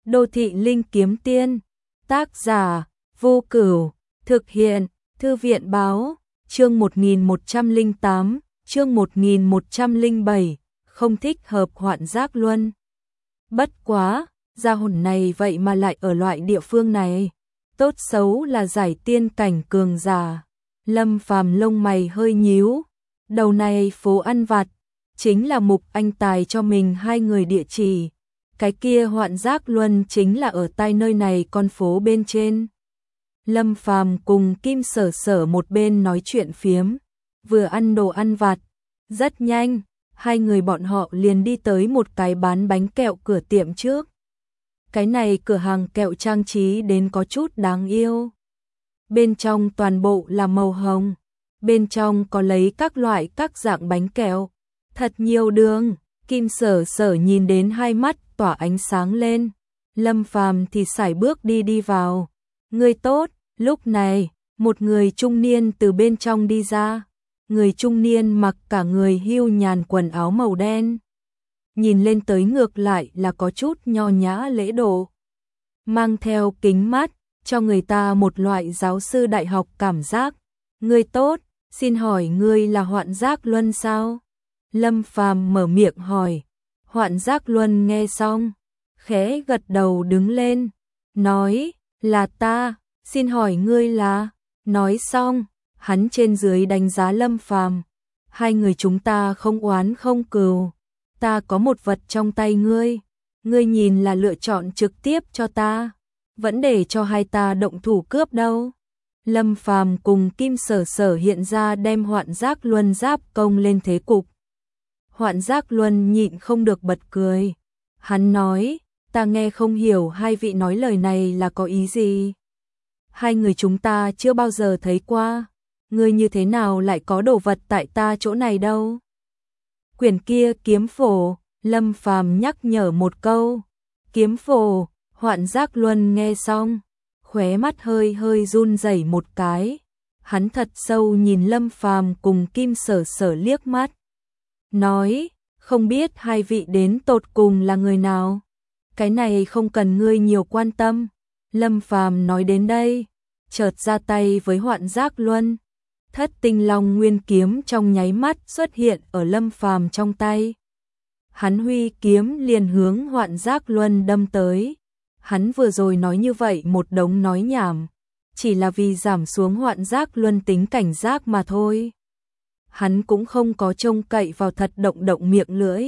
Đô thị linh kiếm tiên. Tác giả Vô Cửu. Thực hiện Thư viện báo. Chương 1108, chương 1107. Không thích hợp Hoạn Giác Luân. Bất quá, gia hồn này vậy mà lại ở loại địa phương này. Tốt xấu là giải tiên cảnh cường giả. Lâm Phàm lông mày hơi nhíu. Đầu này phố ăn vặt, chính là Mục Anh tài cho mình 2 người địa chỉ. Cái kia Hoạn Giác Luân chính là ở tai nơi này con phố bên trên. Lâm Phàm cùng Kim Sở Sở một bên nói chuyện phiếm, vừa ăn đồ ăn vặt. Rất nhanh, 2 người bọn họ liền đi tới một cái bán bánh kẹo cửa tiệm trước. Cái này cửa hàng kẹo trang trí đến có chút đáng yêu. Bên trong toàn bộ là màu hồng, bên trong có lấy các loại các dạng bánh kẹo, thật nhiều đường. Kim Sở Sở nhìn đến hai mắt tỏa ánh sáng lên. Lâm Phàm thì sải bước đi vào. Người tốt. Lúc này, một người trung niên từ bên trong đi ra. Người trung niên mặc cả người hưu nhàn quần áo màu đen. Nhìn lên tới ngược lại là có chút nho nhã lễ độ. Mang theo kính mắt, cho người ta một loại giáo sư đại học cảm giác. Người tốt, xin hỏi ngươi là Hoạn Giác Luân sao? Lâm Phàm mở miệng hỏi. Hoạn Giác Luân nghe xong, khẽ gật đầu đứng lên, nói, là ta, xin hỏi ngươi là... Nói xong, hắn trên dưới đánh giá Lâm Phàm. Hai người chúng ta không oán không cừu. Ta có một vật trong tay ngươi. Ngươi nhìn là lựa chọn trực tiếp cho ta, vẫn để cho hai ta động thủ cướp đâu. Lâm Phàm cùng Kim Sở Sở hiện ra đem Hoạn Giác Luân giáp công lên thế cục. Hoạn Giác Luân nhịn không được bật cười. Hắn nói, ta nghe không hiểu hai vị nói lời này là có ý gì. Hai người chúng ta chưa bao giờ thấy qua. Ngươi như thế nào lại có đồ vật tại ta chỗ này đâu? Quyển kia kiếm phổ, Lâm Phàm nhắc nhở một câu. Kiếm phổ, Hoạn Giác Luân nghe xong, khóe mắt hơi hơi run rẩy một cái. Hắn thật sâu nhìn Lâm Phàm cùng Kim Sở Sở liếc mắt. Nói, không biết hai vị đến tột cùng là người nào? Cái này không cần ngươi nhiều quan tâm. Lâm Phàm nói đến đây, chợt ra tay với Hoạn Giác Luân. Thất Tinh Long Nguyên kiếm trong nháy mắt xuất hiện ở Lâm Phàm trong tay. Hắn huy kiếm liền hướng Hoạn Giác Luân đâm tới. Hắn vừa rồi nói như vậy một đống nói nhảm, chỉ là vì giảm xuống Hoạn Giác Luân tính cảnh giác mà thôi. Hắn cũng không có trông cậy vào thật động miệng lưỡi.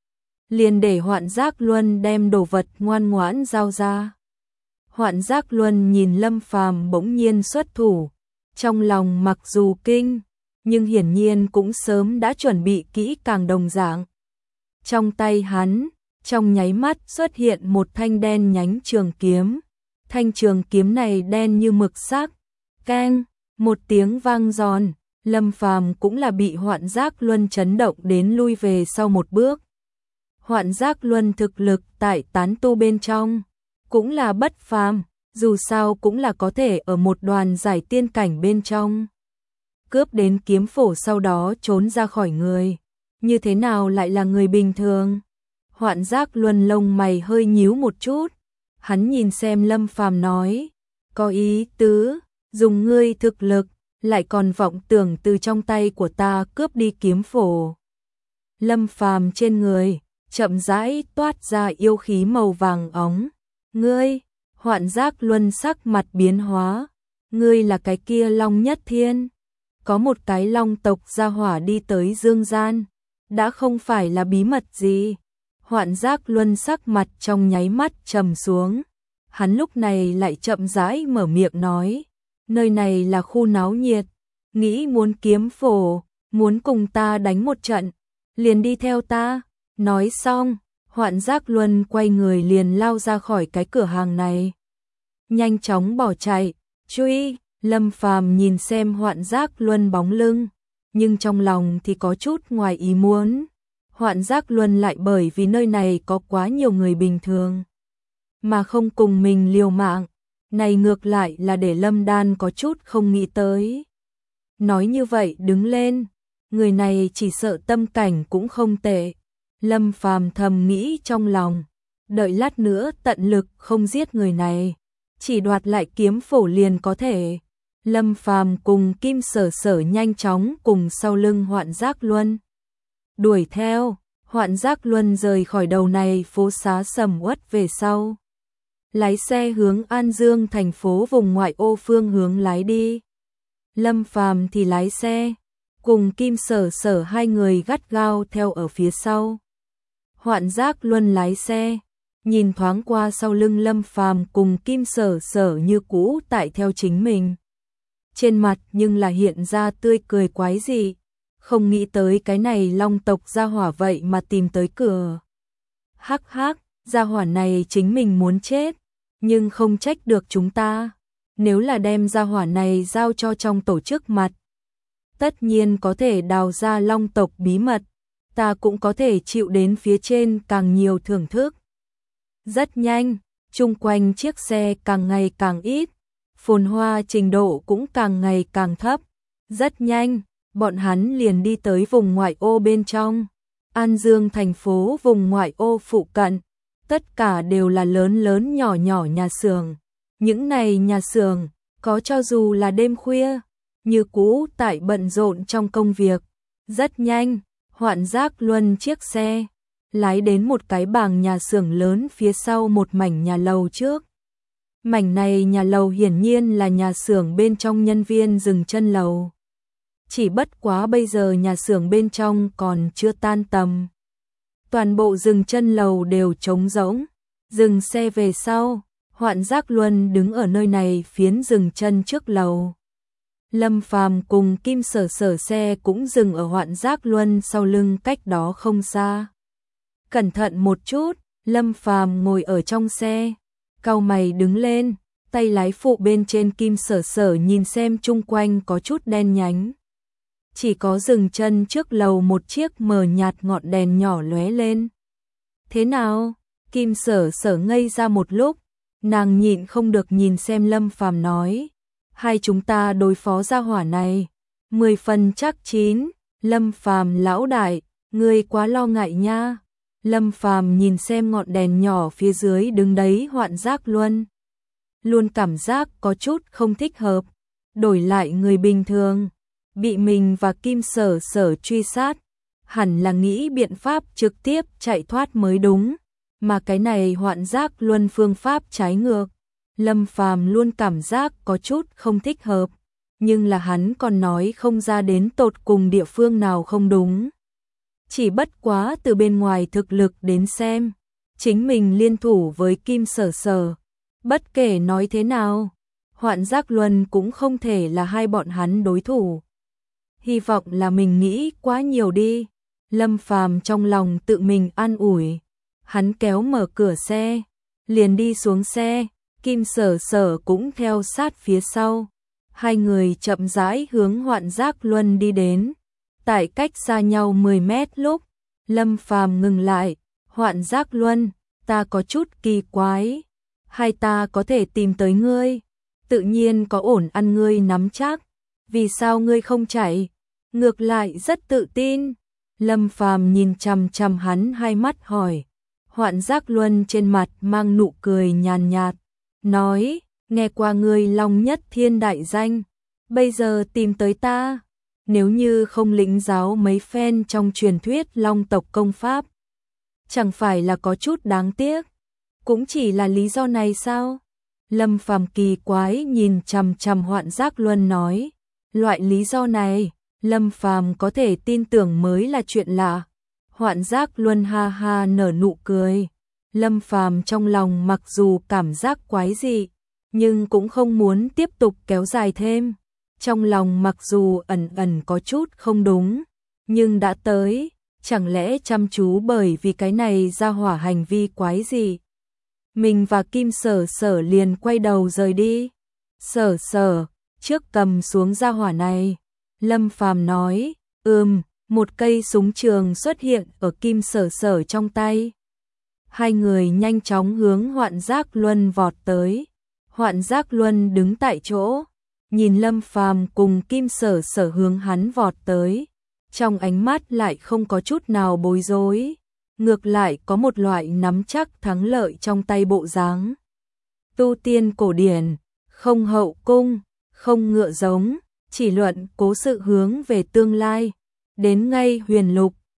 Liền để Hoạn Giác Luân đem đồ vật ngoan ngoãn giao ra. Hoạn Giác Luân nhìn Lâm Phàm bỗng nhiên xuất thủ, trong lòng mặc dù kinh, nhưng hiển nhiên cũng sớm đã chuẩn bị kỹ càng đồng dạng. Trong tay hắn, trong nháy mắt xuất hiện một thanh đen nhánh trường kiếm. Thanh trường kiếm này đen như mực sắc. Keng, một tiếng vang giòn, Lâm Phàm cũng là bị Hoạn Giác Luân chấn động đến lui về sau một bước. Hoạn Giác Luân thực lực tại tán tu bên trong cũng là bất phàm, dù sao cũng là có thể ở một đoàn giải tiên cảnh bên trong cướp đến kiếm phổ sau đó trốn ra khỏi người. Như thế nào lại là người bình thường? Hoạn Giác Luân lông mày hơi nhíu một chút. Hắn nhìn xem Lâm Phàm nói, có ý tứ, dùng ngươi thực lực, lại còn vọng tưởng từ trong tay của ta cướp đi kiếm phổ. Lâm Phàm trên người chậm rãi toát ra yêu khí màu vàng óng. Ngươi, Hoạn Giác Luân sắc mặt biến hóa. Ngươi là cái kia Long Nhất Thiên. Có một cái long tộc gia hỏa đi tới dương gian, đã không phải là bí mật gì. Hoạn Giác Luân sắc mặt trong nháy mắt trầm xuống. Hắn lúc này lại chậm rãi mở miệng nói, nơi này là khu náo nhiệt, nghĩ muốn kiếm phổ, muốn cùng ta đánh một trận, liền đi theo ta. Nói xong, Hoạn Giác Luân quay người liền lao ra khỏi cái cửa hàng này, nhanh chóng bỏ chạy. Truy. Lâm Phàm nhìn xem Hoạn Giác Luân bóng lưng, nhưng trong lòng thì có chút ngoài ý muốn. Hoạn Giác Luân lại bởi vì nơi này có quá nhiều người bình thường mà không cùng mình liều mạng, này ngược lại là để Lâm Đan có chút không nghĩ tới. Nói như vậy đứng lên, người này chỉ sợ tâm cảnh cũng không tệ. Lâm Phàm thầm nghĩ trong lòng, đợi lát nữa tận lực không giết người này, chỉ đoạt lại kiếm phổ liền có thể. Lâm Phàm cùng Kim Sở Sở nhanh chóng cùng sau lưng Hoạn Giác Luân đuổi theo. Hoạn Giác Luân rời khỏi đầu này phố xá sầm uất về sau, lái xe hướng An Dương thành phố vùng ngoại ô phương hướng lái đi. Lâm Phàm thì lái xe, cùng Kim Sở Sở hai người gắt gao theo ở phía sau. Hoạn Giác Luân lái xe, nhìn thoáng qua sau lưng Lâm Phàm cùng Kim Sở Sở như cũ tại theo chính mình. Trên mặt nhưng là hiện ra tươi cười quái dị, không nghĩ tới cái này Long tộc gia hỏa vậy mà tìm tới cửa. Hắc hắc, gia hỏa này chính mình muốn chết, nhưng không trách được chúng ta. Nếu là đem gia hỏa này giao cho trong tổ chức mặt, tất nhiên có thể đào ra Long tộc bí mật, ta cũng có thể chịu đến phía trên càng nhiều thưởng thức. Rất nhanh, chung quanh chiếc xe càng ngày càng ít, phồn hoa trình độ cũng càng ngày càng thấp. Rất nhanh, bọn hắn liền đi tới vùng ngoại ô bên trong. An Dương thành phố vùng ngoại ô phụ cận, tất cả đều là lớn lớn nhỏ nhỏ nhà xưởng. Những này nhà xưởng, có cho dù là đêm khuya, như cũ tại bận rộn trong công việc. Rất nhanh, Hoạn Giác Luân chiếc xe lái đến một cái bảng nhà xưởng lớn phía sau một mảnh nhà lầu trước. Mảnh này nhà lầu hiển nhiên là nhà xưởng bên trong nhân viên dừng chân lầu. Chỉ bất quá bây giờ nhà xưởng bên trong còn chưa tan tầm. Toàn bộ dừng chân lầu đều trống rỗng. Dừng xe về sau, Hoạn Giác Luân đứng ở nơi này phiến dừng chân trước lầu. Lâm Phàm cùng Kim Sở Sở xe cũng dừng ở Hoạn Giác Luân sau lưng cách đó không xa. Cẩn thận một chút, Lâm Phàm ngồi ở trong xe, cau mày đứng lên, tay lái phụ bên trên Kim Sở Sở nhìn xem chung quanh có chút đen nhánh. Chỉ có dừng chân trước lầu một chiếc mờ nhạt ngọn đèn nhỏ lóe lên. Thế nào? Kim Sở Sở ngây ra một lúc, nàng nhịn không được nhìn xem Lâm Phàm nói, hai chúng ta đối phó gia hỏa này, 10 phần chắc chín. Lâm Phàm lão đại, ngươi quá lo ngại nha. Lâm Phàm nhìn xem ngọn đèn nhỏ phía dưới đứng đấy Hoạn Giác Luân, luôn cảm giác có chút không thích hợp. Đổi lại người bình thường, bị mình và Kim Sở Sở truy sát, hẳn là nghĩ biện pháp trực tiếp chạy thoát mới đúng, mà cái này Hoạn Giác Luân phương pháp trái ngược. Lâm Phàm luôn cảm giác có chút không thích hợp, nhưng là hắn còn nói không ra đến tột cùng địa phương nào không đúng. Chỉ bất quá từ bên ngoài thực lực đến xem, chính mình liên thủ với Kim Sở Sở, bất kể nói thế nào, Hoạn Giác Luân cũng không thể là hai bọn hắn đối thủ. Hy vọng là mình nghĩ quá nhiều đi. Lâm Phàm trong lòng tự mình an ủi. Hắn kéo mở cửa xe, liền đi xuống xe, Kim Sở Sở cũng theo sát phía sau. Hai người chậm rãi hướng Hoạn Giác Luân đi đến. Tại cách xa nhau 10 mét lúc, Lâm Phàm ngừng lại, Hoạn Giác Luân, ta có chút kỳ quái. Hai ta có thể tìm tới ngươi, tự nhiên có ổn ăn ngươi nắm chắc. Vì sao ngươi không chạy? Ngược lại rất tự tin. Lâm Phàm nhìn chằm chằm hắn hai mắt hỏi. Hoạn Giác Luân trên mặt mang nụ cười nhàn nhạt, nói, nghe qua ngươi Long Nhất Thiên đại danh, bây giờ tìm tới ta, nếu như không lĩnh giáo mấy phen trong truyền thuyết Long tộc công pháp, chẳng phải là có chút đáng tiếc. Cũng chỉ là lý do này sao? Lâm Phàm kỳ quái nhìn chằm chằm Hoạn Giác Luân nói, loại lý do này, Lâm Phàm có thể tin tưởng mới là chuyện lạ. Hoạn Giác Luân ha ha nở nụ cười. Lâm Phàm trong lòng mặc dù cảm giác quái dị, nhưng cũng không muốn tiếp tục kéo dài thêm. Trong lòng mặc dù ẩn ẩn có chút không đúng, nhưng đã tới, chẳng lẽ chăm chú bởi vì cái này ra hỏa hành vi quái gì. Mình và Kim Sở Sở liền quay đầu rời đi. Sở Sở, trước cầm xuống ra hỏa này. Lâm Phàm nói, một cây súng trường xuất hiện ở Kim Sở Sở trong tay. Hai người nhanh chóng hướng Hoạn Giác Luân vọt tới. Hoạn Giác Luân đứng tại chỗ, nhìn Lâm Phàm cùng Kim Sở Sở hướng hắn vọt tới, trong ánh mắt lại không có chút nào bối rối. ngược lại có một loại nắm chắc thắng lợi trong tay bộ dáng. Tu tiên cổ điển, không hậu cung, không ngựa giống, chỉ luận cố sự hướng về tương lai. Đến ngay huyền lục,